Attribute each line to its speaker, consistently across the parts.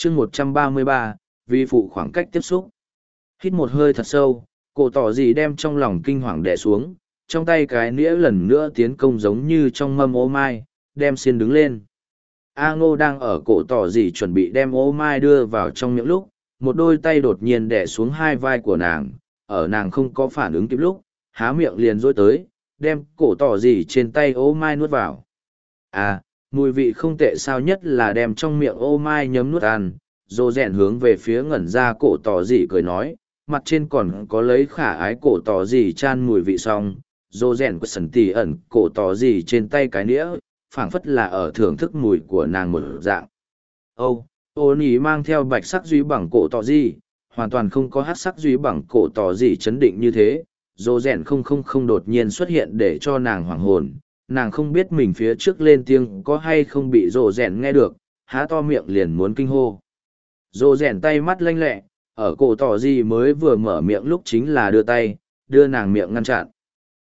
Speaker 1: chương 133, vi phụ khoảng cách tiếp xúc. Hít một hơi thật sâu, cổ tỏ gì đem trong lòng kinh hoàng đè xuống, trong tay cái nĩa lần nữa tiến công giống như trong mâm ô mai, đem xiên đứng lên. A Ngô đang ở cổ tỏ gì chuẩn bị đem ô mai đưa vào trong miệng lúc, một đôi tay đột nhiên đè xuống hai vai của nàng, ở nàng không có phản ứng kịp lúc, há miệng liền rối tới, đem cổ tỏ gì trên tay ô mai nuốt vào. À, mùi vị không tệ sao, nhất là đem trong miệng ô mai nhấm nuốt ăn. Dô rèn hướng về phía ngẩn ra cổ tỏ gì cười nói, mặt trên còn có lấy khả ái cổ tỏ gì chan mùi vị xong. Dô rèn của sần tỉ ẩn cổ tỏ gì trên tay cái nĩa, phảng phất là ở thưởng thức mùi của nàng một dạng. Ô nỉ mang theo bạch sắc duy bằng cổ tỏ gì, hoàn toàn không có hát sắc duy bằng cổ tỏ gì chấn định như thế. Dô rèn không đột nhiên xuất hiện để cho nàng hoảng hồn, nàng không biết mình phía trước lên tiếng có hay không bị Dô rèn nghe được, há to miệng liền muốn kinh hô. Dô rèn tay mắt lanh lẹ, ở cổ tỏ gì mới vừa mở miệng lúc chính là đưa tay, đưa nàng miệng ngăn chặn.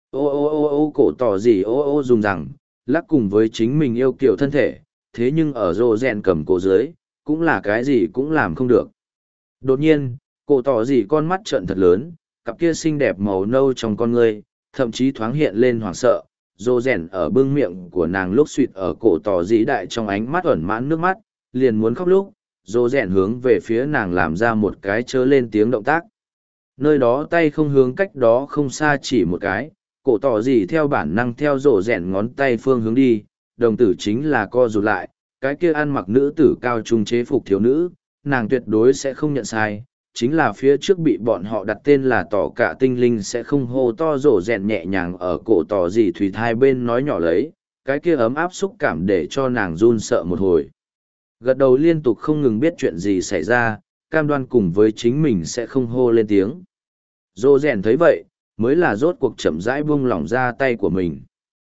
Speaker 1: Cổ tỏ gì dùng rằng, lắc cùng với chính mình yêu kiểu thân thể, thế nhưng ở Dô rèn cầm cổ dưới, cũng là cái gì cũng làm không được. Đột nhiên, cổ tỏ gì con mắt trợn thật lớn, cặp kia xinh đẹp màu nâu trong con ngươi, thậm chí thoáng hiện lên hoảng sợ. Dô rèn ở bưng miệng của nàng lúc suýt ở cổ tỏ dĩ đại trong ánh mắt ẩn mãn nước mắt, liền muốn khóc lúc, dô rèn hướng về phía nàng làm ra một cái chớ lên tiếng động tác. Nơi đó tay không hướng cách đó không xa chỉ một cái, cổ tỏ dĩ theo bản năng theo dô rèn ngón tay phương hướng đi, đồng tử chính là co rụt lại, cái kia ăn mặc nữ tử cao trung chế phục thiếu nữ, nàng tuyệt đối sẽ không nhận sai. Chính là phía trước bị bọn họ đặt tên là tỏ cả tinh linh sẽ không hô to rổ rèn nhẹ nhàng ở cổ tỏ gì thủy hai bên nói nhỏ lấy, cái kia ấm áp xúc cảm để cho nàng run sợ một hồi. Gật đầu liên tục không ngừng biết chuyện gì xảy ra, cam đoan cùng với chính mình sẽ không hô lên tiếng. Rổ rèn thấy vậy, mới là rốt cuộc chậm rãi buông lỏng ra tay của mình.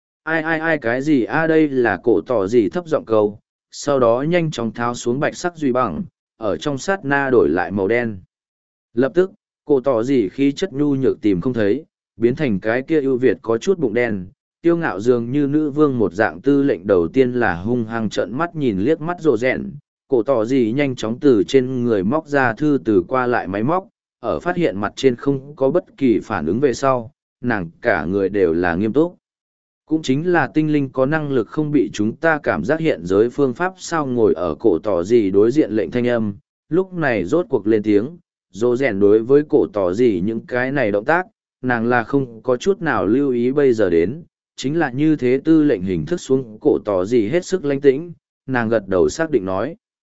Speaker 1: Ai cái gì đây là cổ tỏ gì thấp giọng câu, sau đó nhanh chóng tháo xuống bạch sắc duy bằng, ở trong sát na đổi lại màu đen. Lập tức, cổ tỏ gì khí chất nhu nhược tìm không thấy, biến thành cái kia ưu việt có chút bụng đen, tiêu ngạo dường như nữ vương một dạng. Tư lệnh đầu tiên là hung hăng trợn mắt nhìn liếc mắt rồ rèn, cổ tỏ gì nhanh chóng từ trên người móc ra thư từ qua lại máy móc, ở phát hiện mặt trên không có bất kỳ phản ứng về sau, nàng cả người đều là nghiêm túc. Cũng chính là tinh linh có năng lực không bị chúng ta cảm giác hiện giới phương pháp sao. Ngồi ở cổ tỏ gì đối diện lệnh thanh âm, lúc này rốt cuộc lên tiếng. Dô rèn đối với cổ tỏ gì những cái này động tác, nàng là không có chút nào lưu ý bây giờ đến, chính là như thế. Tư lệnh hình thức xuống cổ tỏ gì hết sức lanh tĩnh, nàng gật đầu xác định nói.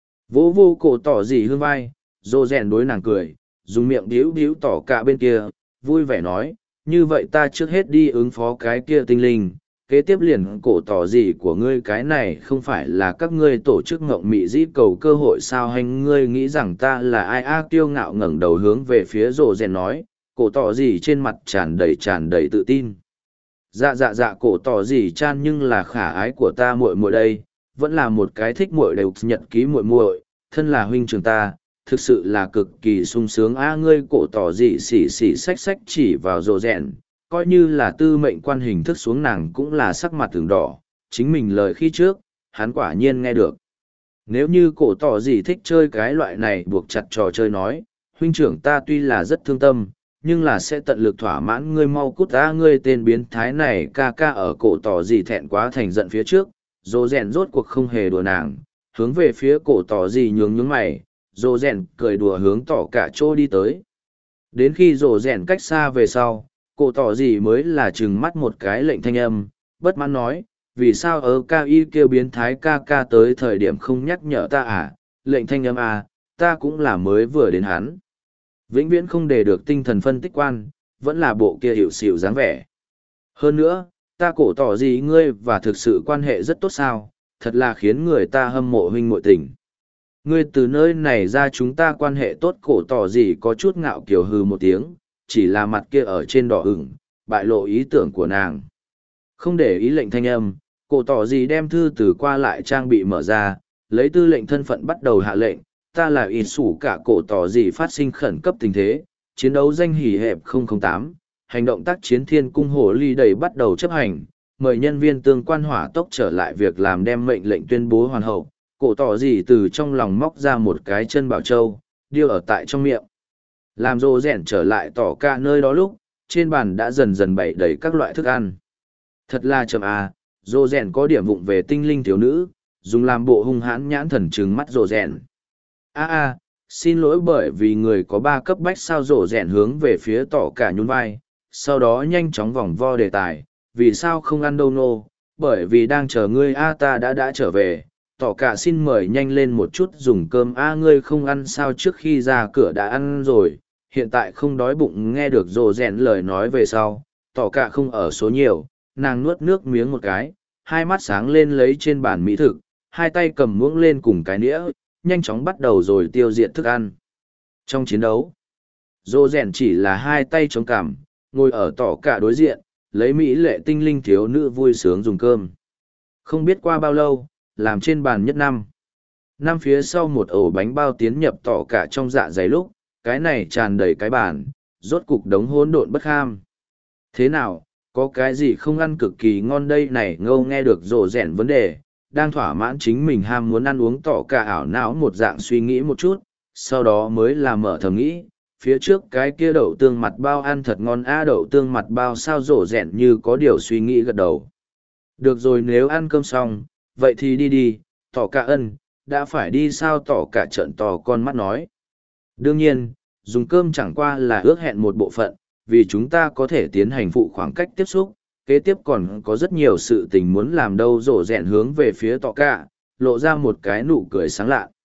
Speaker 1: Vô cổ tỏ gì hương vai, dô rèn đối nàng cười, dùng miệng điếu tỏ cả bên kia, vui vẻ nói, như vậy ta trước hết đi ứng phó cái kia tinh linh. Kế tiếp liền cổ tỏ gì của ngươi, cái này không phải là các ngươi tổ chức ngộng mị dĩ cầu cơ hội sao? Hành ngươi nghĩ rằng ta là ai? Kiêu ngạo ngẩng đầu hướng về phía rồ rèn nói, cổ tỏ gì trên mặt tràn đầy tự tin. Dạ cổ tỏ gì chan, nhưng là khả ái của ta muội muội đây, vẫn là một cái thích muội đều nhật ký muội, thân là huynh trưởng ta, thực sự là cực kỳ sung sướng. Ngươi cổ tỏ gì xỉ xách chỉ vào rồ rèn, coi như là tư mệnh quan hình thức xuống, nàng cũng là sắc mặt từng đỏ, chính mình lời khi trước, hắn quả nhiên nghe được. Nếu như cổ tỏ gì thích chơi cái loại này buộc chặt trò chơi nói, huynh trưởng ta tuy là rất thương tâm, nhưng là sẽ tận lực thỏa mãn. Ngươi mau cút ra, ngươi tên biến thái này. Ca ở cổ tỏ gì thẹn quá thành giận phía trước, dô rèn rốt cuộc không hề đùa nàng, hướng về phía cổ tỏ gì nhướng mày, dô rèn cười đùa hướng tỏ cả chỗ đi tới. Đến khi dô rèn cách xa về sau, cổ tỏ gì mới là trừng mắt một cái lệnh thanh âm, bất mãn nói, vì sao ở ca y kêu biến thái ca tới thời điểm không nhắc nhở ta à? Lệnh thanh âm à, ta cũng là mới vừa đến hắn. Vĩnh viễn không để được tinh thần phân tích quan, vẫn là bộ kia hiệu xỉu dáng vẻ. Hơn nữa, ta cổ tỏ gì ngươi và thực sự quan hệ rất tốt sao, thật là khiến người ta hâm mộ huynh muội tình. Ngươi từ nơi này ra chúng ta quan hệ tốt. Cổ tỏ gì có chút ngạo kiều hừ một tiếng, chỉ là mặt kia ở trên đỏ ửng, bại lộ ý tưởng của nàng. Không để ý lệnh thanh âm, cổ tỏ gì đem thư từ qua lại trang bị mở ra, lấy tư lệnh thân phận bắt đầu hạ lệnh. Ta là ít sủ cả cổ tỏ gì phát sinh khẩn cấp tình thế, chiến đấu danh hỉ hẹp 008, hành động tác chiến thiên cung hồ ly đầy bắt đầu chấp hành, mời nhân viên tương quan hỏa tốc trở lại việc làm, đem mệnh lệnh tuyên bố hoàn hậu. Cổ tỏ gì từ trong lòng móc ra một cái chân bảo châu, điêu ở tại trong miệng. Làm rồ rẻn trở lại tỏ cả nơi đó lúc, trên bàn đã dần dần bày đầy các loại thức ăn. Thật là chậm à, rồ rẻn có điểm vụng về tinh linh thiếu nữ, dùng làm bộ hung hãn nhãn thần trừng mắt rồ rẻn. Xin lỗi bởi vì người có 3 cấp bách sao rồ rẻn hướng về phía tỏ cả nhún vai, sau đó nhanh chóng vòng vo đề tài, vì sao không ăn đâu nô, bởi vì đang chờ ngươi ta đã trở về. Tỏ cả xin mời nhanh lên một chút dùng cơm ngươi không ăn sao trước khi ra cửa đã ăn rồi, hiện tại không đói bụng. Nghe được rồ rèn lời nói về sau, tỏ cả không ở số nhiều, nàng nuốt nước miếng một cái, hai mắt sáng lên lấy trên bàn mỹ thực, hai tay cầm muỗng lên cùng cái nĩa, nhanh chóng bắt đầu rồi tiêu diệt thức ăn. Trong chiến đấu, rồ rèn chỉ là hai tay chống cằm, ngồi ở tỏ cả đối diện, lấy mỹ lệ tinh linh thiếu nữ vui sướng dùng cơm. Không biết qua bao lâu, làm trên bàn nhất năm phía sau một ổ bánh bao tiến nhập tỏ cả trong dạ dày lúc, cái này tràn đầy cái bàn, rốt cục đống hỗn độn bất kham. Thế nào, có cái gì không ăn cực kỳ ngon đây này? Ngâu nghe được rồ rèn vấn đề, đang thỏa mãn chính mình ham muốn ăn uống tỏ cả ảo não một dạng suy nghĩ một chút, sau đó mới là mở thầm nghĩ, phía trước cái kia đậu tương mặt bao ăn thật ngon đậu tương mặt bao sao? Rồ rèn như có điều suy nghĩ gật đầu. Được rồi, nếu ăn cơm xong, vậy thì đi, tỏ cả ân, đã phải đi sao? Tỏ cả trợn to con mắt nói. Đương nhiên, dùng cơm chẳng qua là ước hẹn một bộ phận, vì chúng ta có thể tiến hành phụ khoảng cách tiếp xúc, kế tiếp còn có rất nhiều sự tình muốn làm đâu. Rồ rèn hướng về phía tỏ cả, lộ ra một cái nụ cười sáng lạ.